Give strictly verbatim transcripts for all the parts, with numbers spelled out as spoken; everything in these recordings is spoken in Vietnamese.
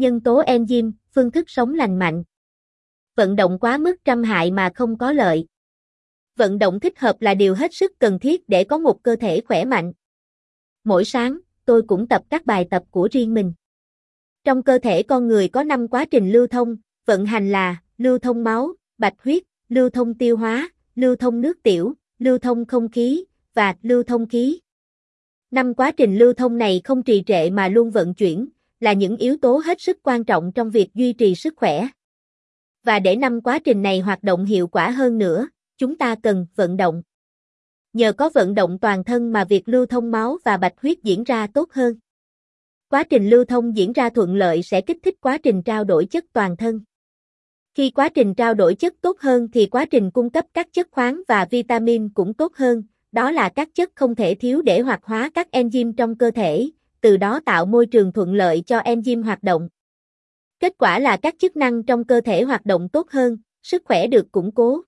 Nhân tố enzyme, phương thức sống lành mạnh. Vận động quá mức trăm hại mà không có lợi. Vận động thích hợp là điều hết sức cần thiết để có một cơ thể khỏe mạnh. Mỗi sáng, tôi cũng tập các bài tập của riêng mình. Trong cơ thể con người có năm quá trình lưu thông, vận hành là lưu thông máu, bạch huyết, lưu thông tiêu hóa, lưu thông nước tiểu, lưu thông không khí và lưu thông khí. Năm quá trình lưu thông này không trì trệ mà luôn vận chuyển, là những yếu tố hết sức quan trọng trong việc duy trì sức khỏe. Và để năm quá trình này hoạt động hiệu quả hơn nữa, chúng ta cần vận động. Nhờ có vận động toàn thân mà việc lưu thông máu và bạch huyết diễn ra tốt hơn. Quá trình lưu thông diễn ra thuận lợi sẽ kích thích quá trình trao đổi chất toàn thân. Khi quá trình trao đổi chất tốt hơn thì quá trình cung cấp các chất khoáng và vitamin cũng tốt hơn, đó là các chất không thể thiếu để hoạt hóa các enzyme trong cơ thể, từ đó tạo môi trường thuận lợi cho enzyme hoạt động. Kết quả là các chức năng trong cơ thể hoạt động tốt hơn, sức khỏe được củng cố.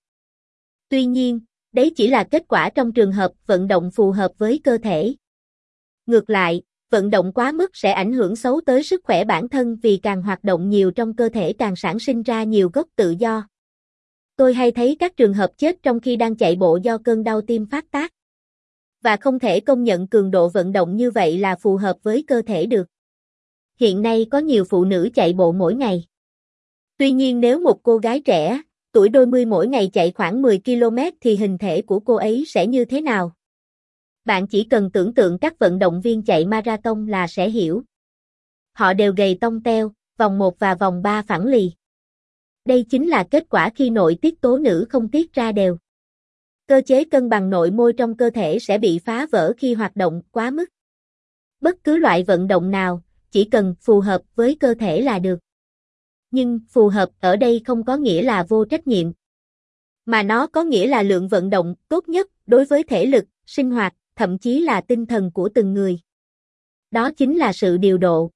Tuy nhiên, đấy chỉ là kết quả trong trường hợp vận động phù hợp với cơ thể. Ngược lại, vận động quá mức sẽ ảnh hưởng xấu tới sức khỏe bản thân vì càng hoạt động nhiều trong cơ thể càng sản sinh ra nhiều gốc tự do. Tôi hay thấy các trường hợp chết trong khi đang chạy bộ do cơn đau tim phát tác. Và không thể công nhận cường độ vận động như vậy là phù hợp với cơ thể được. Hiện nay có nhiều phụ nữ chạy bộ mỗi ngày. Tuy nhiên nếu một cô gái trẻ, tuổi đôi mươi mỗi ngày chạy khoảng mười ki lô mét thì hình thể của cô ấy sẽ như thế nào? Bạn chỉ cần tưởng tượng các vận động viên chạy marathon là sẽ hiểu. Họ đều gầy tông teo, vòng một và vòng ba phẳng lì. Đây chính là kết quả khi nội tiết tố nữ không tiết ra đều. Cơ chế cân bằng nội môi trong cơ thể sẽ bị phá vỡ khi hoạt động quá mức. Bất cứ loại vận động nào, chỉ cần phù hợp với cơ thể là được. Nhưng phù hợp ở đây không có nghĩa là vô trách nhiệm, mà nó có nghĩa là lượng vận động tốt nhất đối với thể lực, sinh hoạt, thậm chí là tinh thần của từng người. Đó chính là sự điều độ.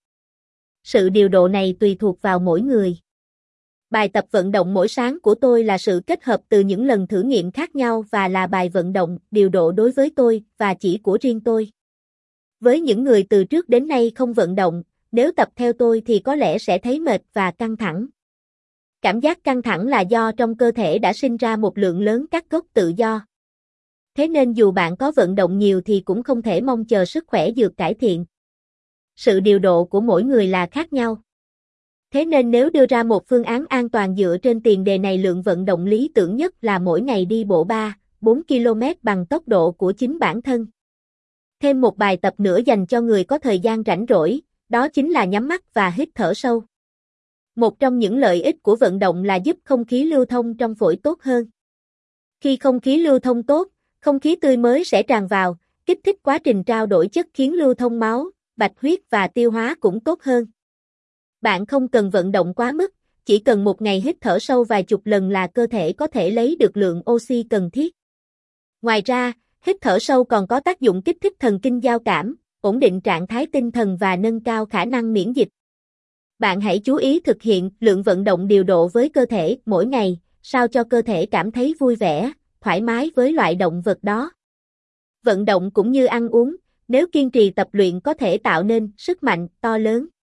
Sự điều độ này tùy thuộc vào mỗi người. Bài tập vận động mỗi sáng của tôi là sự kết hợp từ những lần thử nghiệm khác nhau và là bài vận động điều độ đối với tôi và chỉ của riêng tôi. Với những người từ trước đến nay không vận động, nếu tập theo tôi thì có lẽ sẽ thấy mệt và căng thẳng. Cảm giác căng thẳng là do trong cơ thể đã sinh ra một lượng lớn các gốc tự do. Thế nên dù bạn có vận động nhiều thì cũng không thể mong chờ sức khỏe được cải thiện. Sự điều độ của mỗi người là khác nhau. Thế nên nếu đưa ra một phương án an toàn dựa trên tiền đề này, lượng vận động lý tưởng nhất là mỗi ngày đi bộ ba, bốn ki lô mét bằng tốc độ của chính bản thân. Thêm một bài tập nữa dành cho người có thời gian rảnh rỗi, đó chính là nhắm mắt và hít thở sâu. Một trong những lợi ích của vận động là giúp không khí lưu thông trong phổi tốt hơn. Khi không khí lưu thông tốt, không khí tươi mới sẽ tràn vào, kích thích quá trình trao đổi chất khiến lưu thông máu, bạch huyết và tiêu hóa cũng tốt hơn. Bạn không cần vận động quá mức, chỉ cần một ngày hít thở sâu vài chục lần là cơ thể có thể lấy được lượng oxy cần thiết. Ngoài ra, hít thở sâu còn có tác dụng kích thích thần kinh giao cảm, ổn định trạng thái tinh thần và nâng cao khả năng miễn dịch. Bạn hãy chú ý thực hiện lượng vận động điều độ với cơ thể mỗi ngày, sao cho cơ thể cảm thấy vui vẻ, thoải mái với loại động vật đó. Vận động cũng như ăn uống, nếu kiên trì tập luyện có thể tạo nên sức mạnh to lớn.